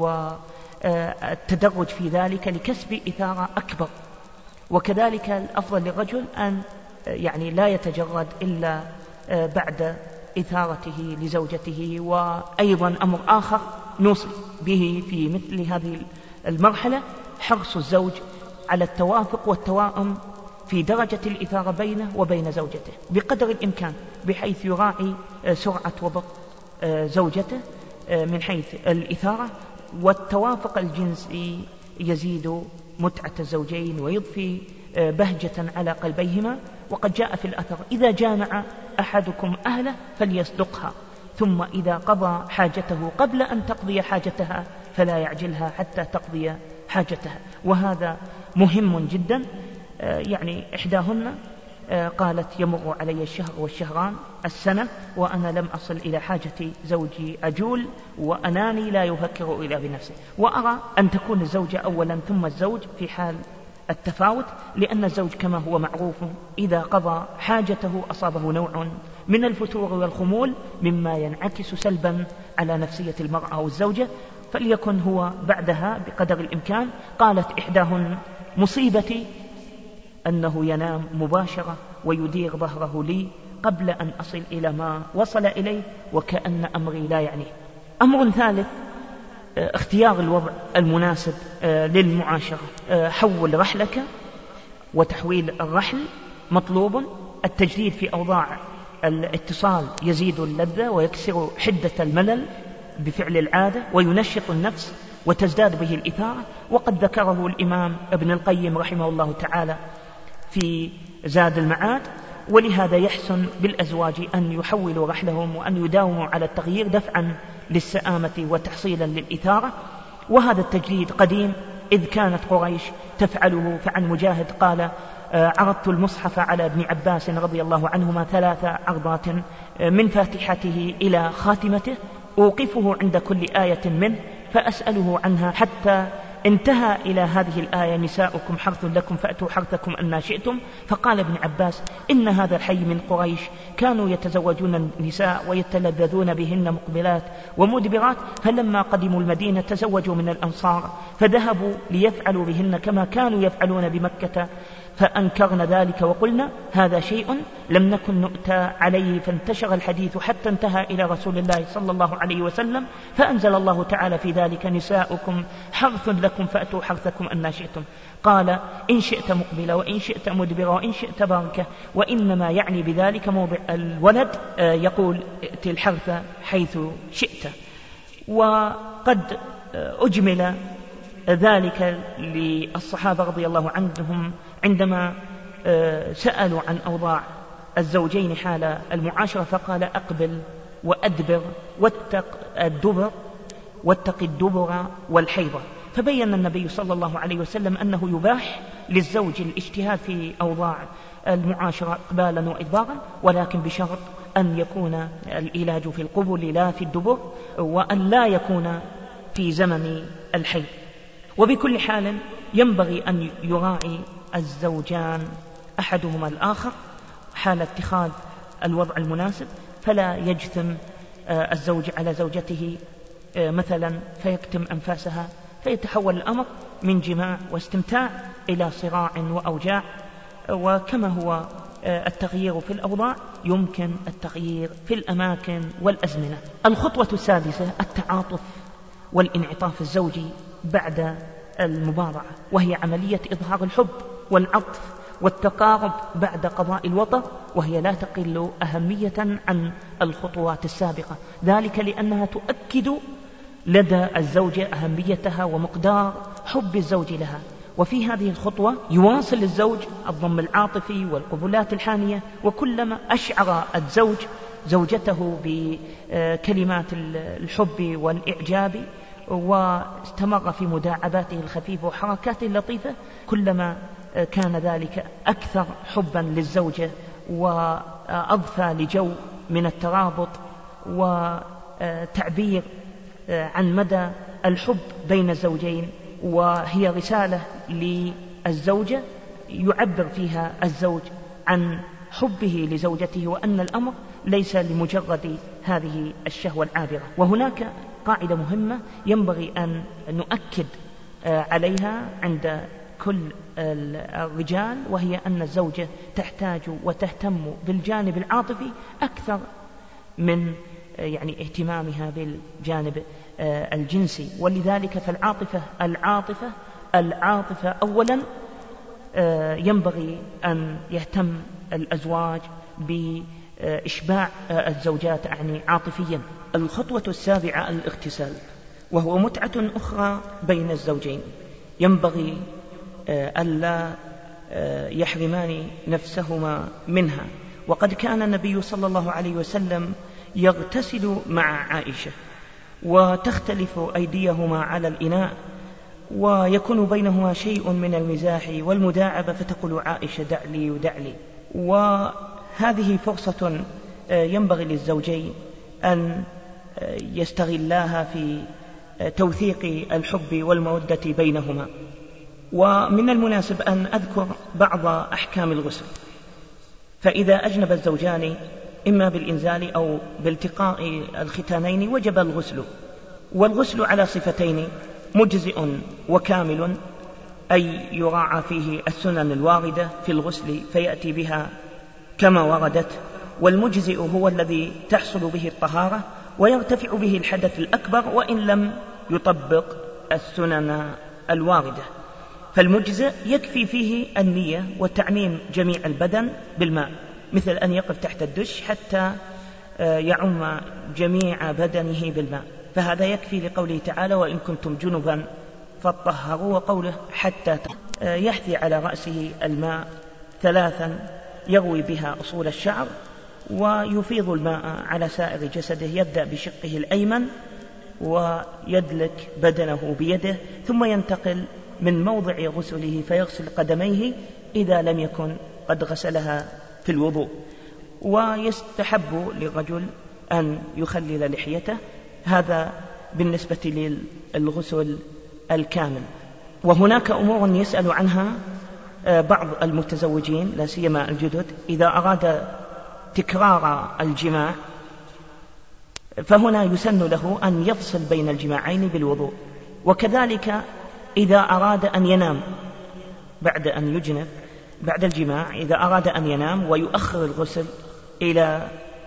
والتدرج في ذلك لكسب إثارة أكبر. وكذلك الأفضل للرجل أن يعني لا يتجرد إلا بعد إثارته لزوجته. وأيضا أمر آخر نوصي به في مثل هذه المرحلة: حرص الزوج على التوافق والتوائم في درجة الإثارة بينه وبين زوجته بقدر الإمكان، بحيث يراعي سرعة وبطء زوجته من حيث الإثارة. والتوافق الجنسي يزيد متعة الزوجين ويضفي بهجة على قلبيهما. وقد جاء في الأثر: إذا جامع أحدكم أهله فليصدقها، ثم إذا قضى حاجته قبل أن تقضي حاجتها فلا يعجلها حتى تقضي حاجتها. وهذا مهم جدا. يعني إحداهن قالت: يمر علي الشهر والشهران السنة وأنا لم أصل إلى حاجة زوجي، أجول وأناني لا يفكر إلا بنفسه. وأرى أن تكون الزوجة أولا ثم الزوج في حال التفاوت، لأن الزوج كما هو معروف إذا قضى حاجته أصابه نوع من الفتور والخمول مما ينعكس سلبا على نفسية المرأة أو الزوجة، فليكن هو بعدها بقدر الإمكان. قالت إحداهن: مصيبتي أنه ينام مباشرة ويدير ظهره لي قبل أن أصل إلى ما وصل إليه وكأن أمري لا يعنيه. أمر ثالث: اختيار الوضع المناسب للمعاشرة. حول رحلك، وتحويل الرحل مطلوب. التجديد في أوضاع الاتصال يزيد اللذة ويكسر حدة الملل بفعل العادة وينشط النفس وتزداد به الإثارة. وقد ذكره الإمام ابن القيم رحمه الله تعالى في زاد المعاد. ولهذا يحسن بالأزواج أن يحولوا رحلهم وأن يداوموا على التغيير دفعا للسآمة وتحصيلا للإثارة. وهذا التجديد قديم، إذ كانت قريش تفعله. فعن مجاهد قال: عرضت المصحف على ابن عباس رضي الله عنهما ثلاث عرضات من فاتحته إلى خاتمته، أوقفه عند كل آية منه فأسأله عنها حتى انتهى إلى هذه الآية: نساؤكم حرث لكم فأتوا حرثكم أن شئتم. فقال ابن عباس: إن هذا الحي من قريش كانوا يتزوجون النساء ويتلذذون بهن مقبلات ومدبرات، فلما قدموا المدينة تزوجوا من الأنصار فذهبوا ليفعلوا بهن كما كانوا يفعلون بمكة، فأنكرن ذلك وقلنا: هذا شيء لم نكن نؤتى عليه. فانتشر الحديث حتى انتهى إلى رسول الله صلى الله عليه وسلم، فأنزل الله تعالى في ذلك: نساؤكم حرث لكم فأتوا حرثكم أن شئتم. قال: إن شئت مقبلة وإن شئت مدبرة وإن شئت باركة. وإنما يعني بذلك موضع الولد، يقول: ائت الحرث حيث شئت. وقد أجمل ذلك للصحابة رضي الله عنهم عندما سألوا عن أوضاع الزوجين حال المعاشرة، فقال: أقبل وأدبر واتق الدبر واتق الدبر والحيضة. فبين النبي صلى الله عليه وسلم أنه يباح للزوج الاجتهاد في أوضاع المعاشرة إقبالا وإدبارا، ولكن بشرط أن يكون العلاج في القبل لا في الدبر، وأن لا يكون في زمن الحيض. وبكل حال ينبغي أن يراعي الزوجان أحدهما الآخر حال اتخاذ الوضع المناسب، فلا يجثم الزوج على زوجته مثلا فيكتم أنفاسها، فيتحول الأمر من جماع واستمتاع إلى صراع وأوجاع. وكما هو التغيير في الأوضاع يمكن التغيير في الأماكن والأزمنة. الخطوة السادسة: التعاطف والانعطاف الزوجي بعد المبارعة، وهي عملية إظهار الحب والعطف والتقارب بعد قضاء الوطر، وهي لا تقل أهمية عن الخطوات السابقة، ذلك لأنها تؤكد لدى الزوجة أهميتها ومقدار حب الزوج لها. وفي هذه الخطوة يواصل الزوج الضم العاطفي والقبلات الحانية، وكلما أشعر الزوج زوجته بكلمات الحب والإعجاب واستمر في مداعباته الخفيفة وحركاته اللطيفة، كلما كان ذلك أكثر حبا للزوجة وأضفى لجو من الترابط وتعبير عن مدى الحب بين الزوجين. وهي رسالة للزوجة يعبر فيها الزوج عن حبه لزوجته، وأن الأمر ليس لمجرد هذه الشهوة العابرة. وهناك قاعدة مهمة ينبغي أن نؤكد عليها عند كل الرجال، وهي أن الزوجة تحتاج وتهتم بالجانب العاطفي أكثر من يعني اهتمامها بالجانب الجنسي. ولذلك فالعاطفة العاطفة العاطفة أولا ينبغي أن يهتم الأزواج بإشباع الزوجات يعني عاطفيا. الخطوة السابعة: الاغتسال، وهو متعة أخرى بين الزوجين. ينبغي ألا يحرمان نفسهما منها. وقد كان النبي صلى الله عليه وسلم يغتسل مع عائشة وتختلف أيديهما على الإناء ويكون بينهما شيء من المزاح والمداعبة، فتقول عائشة دع لي ودع لي. وهذه فرصة ينبغي للزوجين أن يستغلاها في توثيق الحب والمودة بينهما. ومن المناسب أن أذكر بعض أحكام الغسل. فإذا أجنب الزوجان إما بالإنزال أو بالتقاء الختانين وجب الغسل. والغسل على صفتين: مجزئ وكامل، أي يراعى فيه السنن الواردة في الغسل فيأتي بها كما وردت. والمجزئ هو الذي تحصل به الطهارة ويرتفع به الحدث الأكبر وإن لم يطبق السنن الواردة. فالمجزئ يكفي فيه النية وتعميم جميع البدن بالماء، مثل أن يقف تحت الدش حتى يعم جميع بدنه بالماء، فهذا يكفي لقوله تعالى: وإن كنتم جنبا فاطهروا، وقوله حتى يحثي على رأسه الماء ثلاثا يروي بها أصول الشعر ويفيض الماء على سائر جسده، يبدأ بشقه الأيمن ويدلك بدنه بيده، ثم ينتقل من موضع غسله فيغسل قدميه إذا لم يكن قد غسلها في الوضوء. ويستحب للرجل أن يخلل لحيته، هذا بالنسبة للغسل الكامل. وهناك أمور يسأل عنها بعض المتزوجين لا سيما الجدد إذا أراد تكرار الجماع، فهنا يسن له أن يفصل بين الجماعين بالوضوء. وكذلك إذا أراد أن ينام بعد أن يجنب بعد الجماع، إذا أراد أن ينام ويؤخر الغسل إلى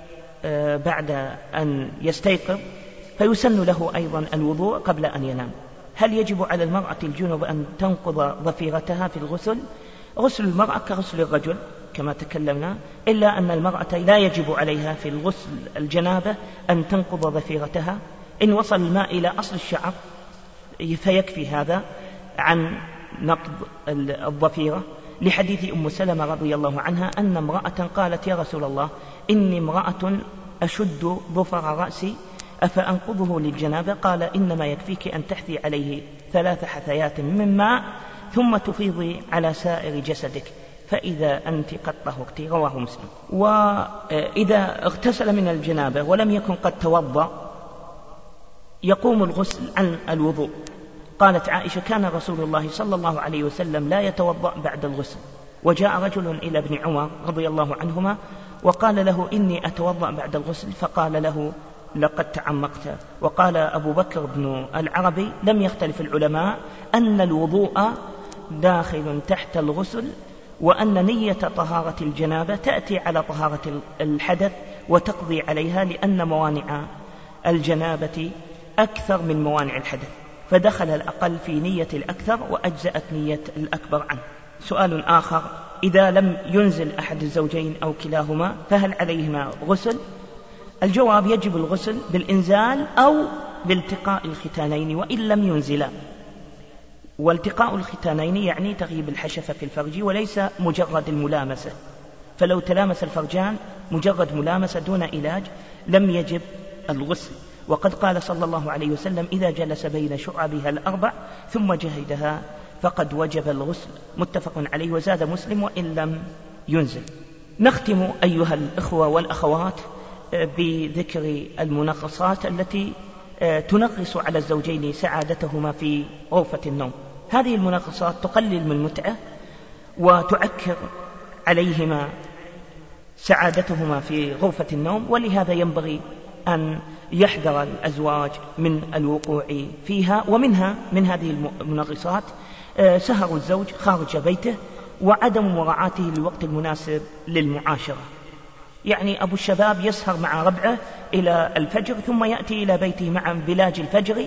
بعد أن يستيقظ، فيسن له أيضا الوضوء قبل أن ينام. هل يجب على المرأة الجنب أن تنقض ظفيرتها في الغسل؟ غسل المرأة كغسل الرجل كما تكلمنا، إلا أن المرأة لا يجب عليها في الغسل الجنابة أن تنقض ظفيرتها. إن وصل الماء إلى أصل الشعر فيكفي هذا عن نقض الظفيرة، لحديث أم سلمة رضي الله عنها أن امرأة قالت: يا رسول الله، إني امرأة أشد ظفر رأسي أفأنقضه للجنابة؟ قال: إنما يكفيك أن تحثي عليه ثلاث حثيات من ماء ثم تفيضي على سائر جسدك، فإذا أنت قد طهرت. رواه مسلم. وإذا اغتسل من الجنابة ولم يكن قد توضأ يقوم الغسل عن الوضوء. قالت عائشة: كان رسول الله صلى الله عليه وسلم لا يتوضأ بعد الغسل. وجاء رجل إلى ابن عمر رضي الله عنهما وقال له: إني أتوضأ بعد الغسل، فقال له: لقد تعمقت. وقال أبو بكر بن العربي: لم يختلف العلماء أن الوضوء داخل تحت الغسل، وأن نية طهارة الجنابة تأتي على طهارة الحدث وتقضي عليها، لأن موانع الجنابة أكثر من موانع الحدث، فدخل الأقل في نية الأكثر وأجزأت نية الأكبر عنه. سؤال آخر: إذا لم ينزل أحد الزوجين أو كلاهما فهل عليهما غسل؟ الجواب: يجب الغسل بالإنزال أو بالتقاء الختانين وإن لم ينزلا. والتقاء الختانين يعني تغييب الحشفة في الفرج وليس مجرد الملامسة، فلو تلامس الفرجان مجرد ملامسة دون علاج لم يجب الغسل. وقد قال صلى الله عليه وسلم: إذا جلس بين شعبها الأربع ثم جهدها فقد وجب الغسل، متفق عليه. وزاد مسلم: وإن لم ينزل. نختم أيها الإخوة والأخوات بذكر المنغصات التي تنغص على الزوجين سعادتهما في غرفة النوم. هذه المنغصات تقلل من المتعة وتعكر عليهما سعادتهما في غرفة النوم، ولهذا ينبغي أن يحذر الأزواج من الوقوع فيها. ومنها من هذه المنغصات سهر الزوج خارج بيته وعدم مراعاته للوقت المناسب للمعاشرة. يعني أبو الشباب يسهر مع ربعه إلى الفجر ثم يأتي إلى بيته مع بلاج الفجر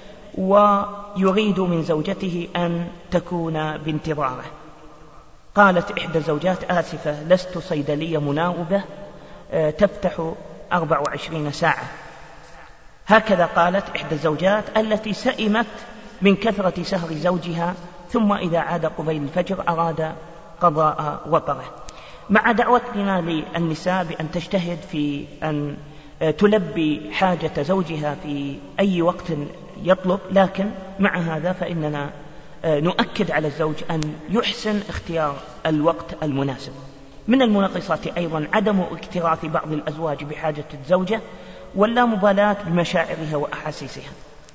ويريد من زوجته أن تكون بانتظاره. قالت إحدى الزوجات: آسفة، لست صيدلية مناوبة تفتح أربع وعشرين ساعة. هكذا قالت إحدى الزوجات التي سئمت من كثرة سهر زوجها، ثم إذا عاد قبيل الفجر أراد قضاء وطره. مع دعوتنا للنساء بأن تجتهد في أن تلبي حاجة زوجها في أي وقت يطلب، لكن مع هذا فإننا نؤكد على الزوج أن يحسن اختيار الوقت المناسب. من المنقصات أيضا عدم اكتراث بعض الأزواج بحاجة الزوجة واللامبالاة بمشاعرها وأحاسيسها.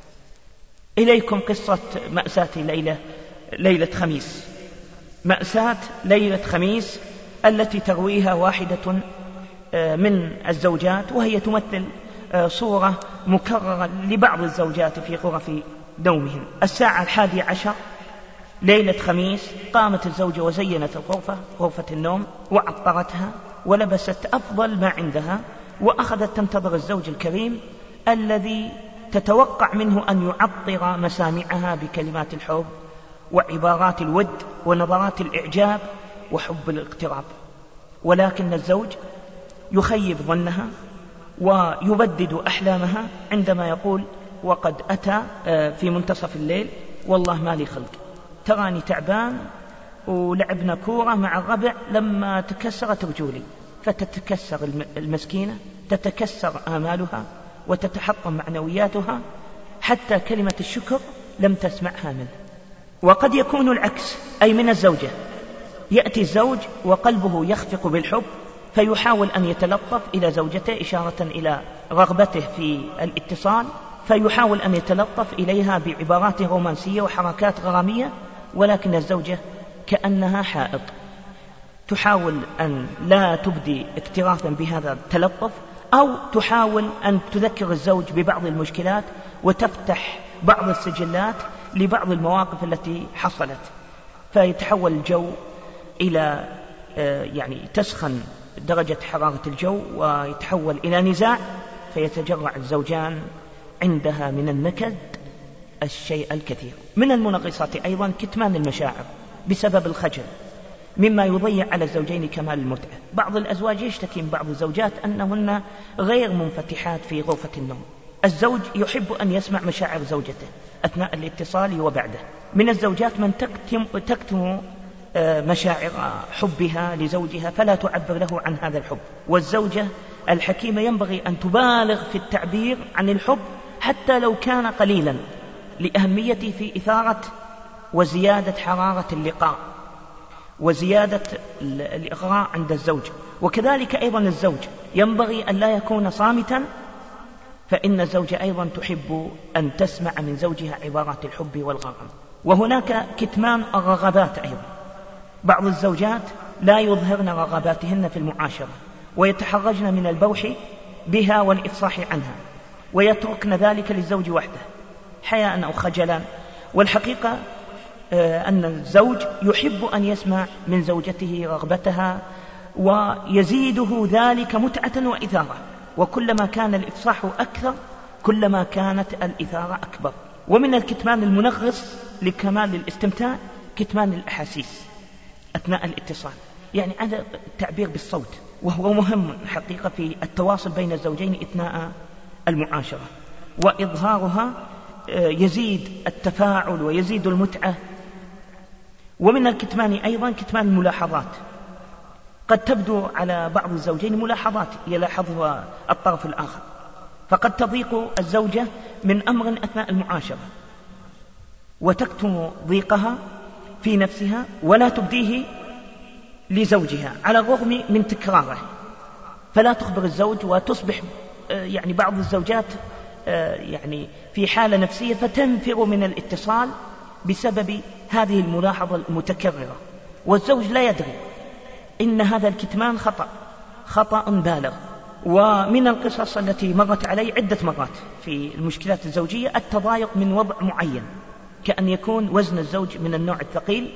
إليكم قصة مأساة ليلة ليلة خميس مأساة ليلة خميس التي ترويها واحدة من الزوجات، وهي تمثل صورة مكررة لبعض الزوجات في غرف نومهم. الساعة الحادية عشر ليلة خميس قامت الزوجة وزينت الغرفة غرفة النوم وعطرتها ولبست أفضل ما عندها، وأخذت تنتظر الزوج الكريم الذي تتوقع منه أن يعطر مسامعها بكلمات الحب وعبارات الود ونظرات الإعجاب وحب الاقتراب. ولكن الزوج يخيب ظنها ويبدد أحلامها عندما يقول وقد أتى في منتصف الليل والله ما لي خلق، تراني تعبان ولعبنا كورة مع الربع لما تكسرت رجولي. فتتكسر المسكينة، تتكسر آمالها وتتحطم معنوياتها حتى كلمة الشكر لم تسمعها منه. وقد يكون العكس، أي من الزوجة، يأتي الزوج وقلبه يخفق بالحب فيحاول أن يتلطف إلى زوجته إشارة إلى رغبته في الاتصال، فيحاول أن يتلطف إليها بعبارات رومانسية وحركات غرامية، ولكن الزوجة كأنها حائط تحاول أن لا تبدي اكتراثا بهذا التلطف، أو تحاول أن تذكر الزوج ببعض المشكلات وتفتح بعض السجلات لبعض المواقف التي حصلت، فيتحول الجو إلى يعني تسخن درجة حرارة الجو ويتحول إلى نزاع، فيتجرع الزوجان عندها من النكد الشيء الكثير. من المنغصات أيضا كتمان المشاعر بسبب الخجل، مما يضيع على الزوجين كمال المتعة. بعض الأزواج يشتكي من بعض الزوجات أنهن غير منفتحات في غرفة النوم. الزوج يحب أن يسمع مشاعر زوجته أثناء الاتصال وبعده. من الزوجات من تكتم, تكتم مشاعر حبها لزوجها فلا تعبر له عن هذا الحب. والزوجة الحكيمة ينبغي أن تبالغ في التعبير عن الحب حتى لو كان قليلا، لأهميته في إثارة وزيادة حرارة اللقاء وزيادة الإغراء عند الزوج. وكذلك أيضا الزوج ينبغي أن لا يكون صامتا، فإن الزوجة أيضا تحب أن تسمع من زوجها عبارات الحب والغرام. وهناك كتمان الرغبات أيضا، بعض الزوجات لا يظهرن رغباتهن في المعاشرة ويتحرجن من البوح بها والإفصاح عنها، ويتركن ذلك للزوج وحده حياء أو خجلا. والحقيقة أن الزوج يحب أن يسمع من زوجته رغبتها ويزيده ذلك متعة وإثارة، وكلما كان الإفصاح أكثر كلما كانت الإثارة أكبر. ومن الكتمان المنغص لكمال الاستمتاع كتمان الأحاسيس أثناء الاتصال، يعني هذا التعبير بالصوت، وهو مهم حقيقة في التواصل بين الزوجين أثناء المعاشرة، وإظهارها يزيد التفاعل ويزيد المتعة. ومن الكتمان أيضا كتمان الملاحظات، قد تبدو على بعض الزوجين ملاحظات يلاحظها الطرف الآخر، فقد تضيق الزوجة من أمر أثناء المعاشرة وتكتم ضيقها في نفسها ولا تبديه لزوجها على الرغم من تكراره، فلا تخبر الزوج، وتصبح يعني بعض الزوجات يعني في حالة نفسية فتنفر من الاتصال بسبب هذه الملاحظة المتكررة، والزوج لا يدري. إن هذا الكتمان خطأ خطأ بالغ. ومن القصص التي مرت علي عدة مرات في المشكلات الزوجية التضايق من وضع معين، كأن يكون وزن الزوج من النوع الثقيل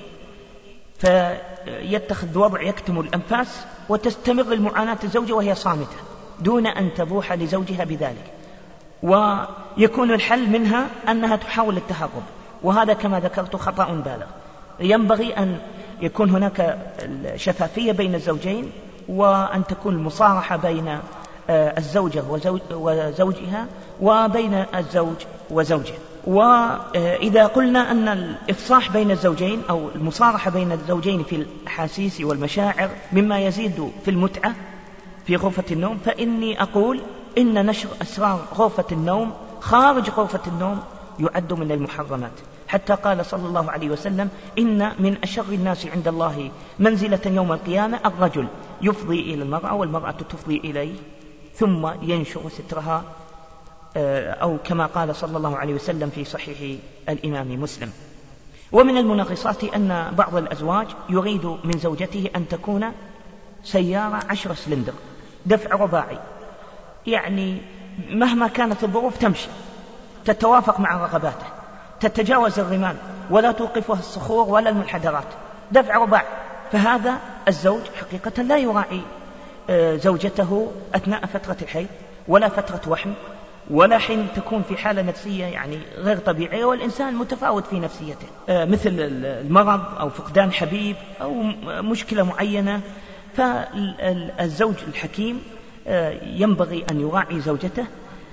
فيتخذ وضع يكتم الأنفاس، وتستمر المعاناة الزوجة وهي صامتة دون أن تبوح لزوجها بذلك، ويكون الحل منها أنها تحاول التهرب، وهذا كما ذكرت خطأ بالغ. ينبغي أن يكون هناك شفافية بين الزوجين، وأن تكون المصارحة بين الزوجة وزوجها وبين الزوج وزوجه. وإذا قلنا أن الإفصاح بين الزوجين أو المصارحة بين الزوجين في الأحاسيس والمشاعر مما يزيد في المتعة في غرفة النوم، فإني أقول إن نشر أسرار غرفة النوم خارج غرفة النوم يعد من المحرمات، حتى قال صلى الله عليه وسلم: إن من أشر الناس عند الله منزلة يوم القيامة الرجل يفضي إلى المرأة والمرأة تفضي إليه ثم ينشر سترها، أو كما قال صلى الله عليه وسلم في صحيح الإمام مسلم. ومن المنغصات أن بعض الأزواج يريد من زوجته أن تكون سيارة عشر سلندر دفع رباعي، يعني مهما كانت الظروف تمشي، تتوافق مع رغباته، تتجاوز الرمال ولا توقفها الصخور ولا المنحدرات، دفع رباعي. فهذا الزوج حقيقة لا يراعي زوجته أثناء فترة الحيض ولا فترة وحم ولا حين تكون في حالة نفسية يعني غير طبيعية، والإنسان متفاوت في نفسيته، مثل المرض أو فقدان حبيب أو مشكلة معينة. فالزوج الحكيم ينبغي أن يراعي زوجته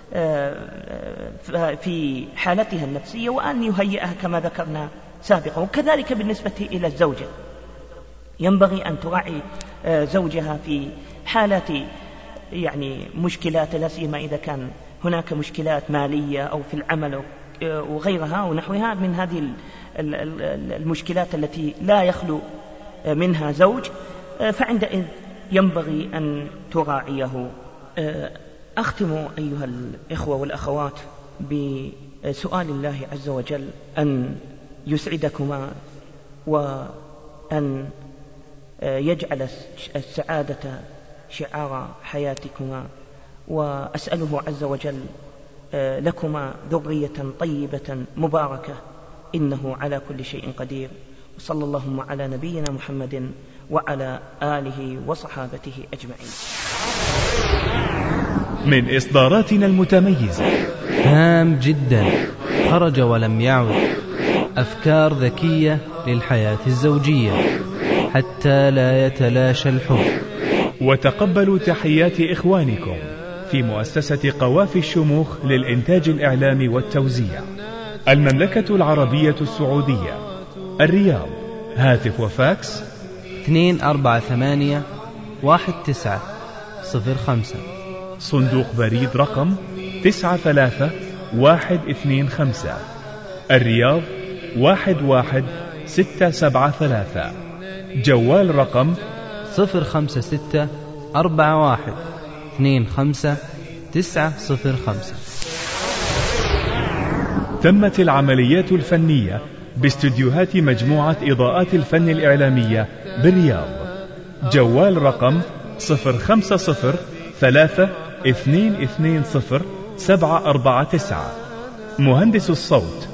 في حالتها النفسية وأن يهيئها كما ذكرنا سابقا. وكذلك بالنسبة إلى الزوجة ينبغي أن تراعي زوجها في حالات يعني مشكلات، لا سيما إذا كان هناك مشكلات مالية أو في العمل وغيرها ونحوها من هذه المشكلات التي لا يخلو منها زوج، فعندئذ ينبغي أن تراعيه. أختم أيها الإخوة والأخوات بسؤال الله عز وجل أن يسعدكما وأن يجعل السعادة شعار حياتكما، وأسأله عز وجل لكما ذرية طيبة مباركة إنه على كل شيء قدير. وصلى اللهم على نبينا محمد وعلى آله وصحابته أجمعين. من إصداراتنا المتميزة هام جدا خرج ولم يعد، أفكار ذكية للحياة الزوجية حتى لا يتلاشى الحب. وتقبلوا تحيات إخوانكم في مؤسسة قوافي الشموخ للإنتاج الإعلامي والتوزيع، المملكة العربية السعودية، الرياض. هاتف وفاكس اثنين أربعة ثمانية واحد تسعة صفر خمسة. صندوق بريد رقم تسعة ثلاثة واحد اثنين خمسة، الرياض واحد واحد ستة سبعة ثلاثة. جوال رقم صفر خمسة ستة أربعة واحد اثنين خمسة تسعة صفر خمسة. تمت العمليات الفنية باستديوهات مجموعة إضاءات الفن الإعلامية بالرياض. جوال رقم صفر خمسة صفر ثلاثة اثنين اثنين صفر سبعة أربعة تسعة. مهندس الصوت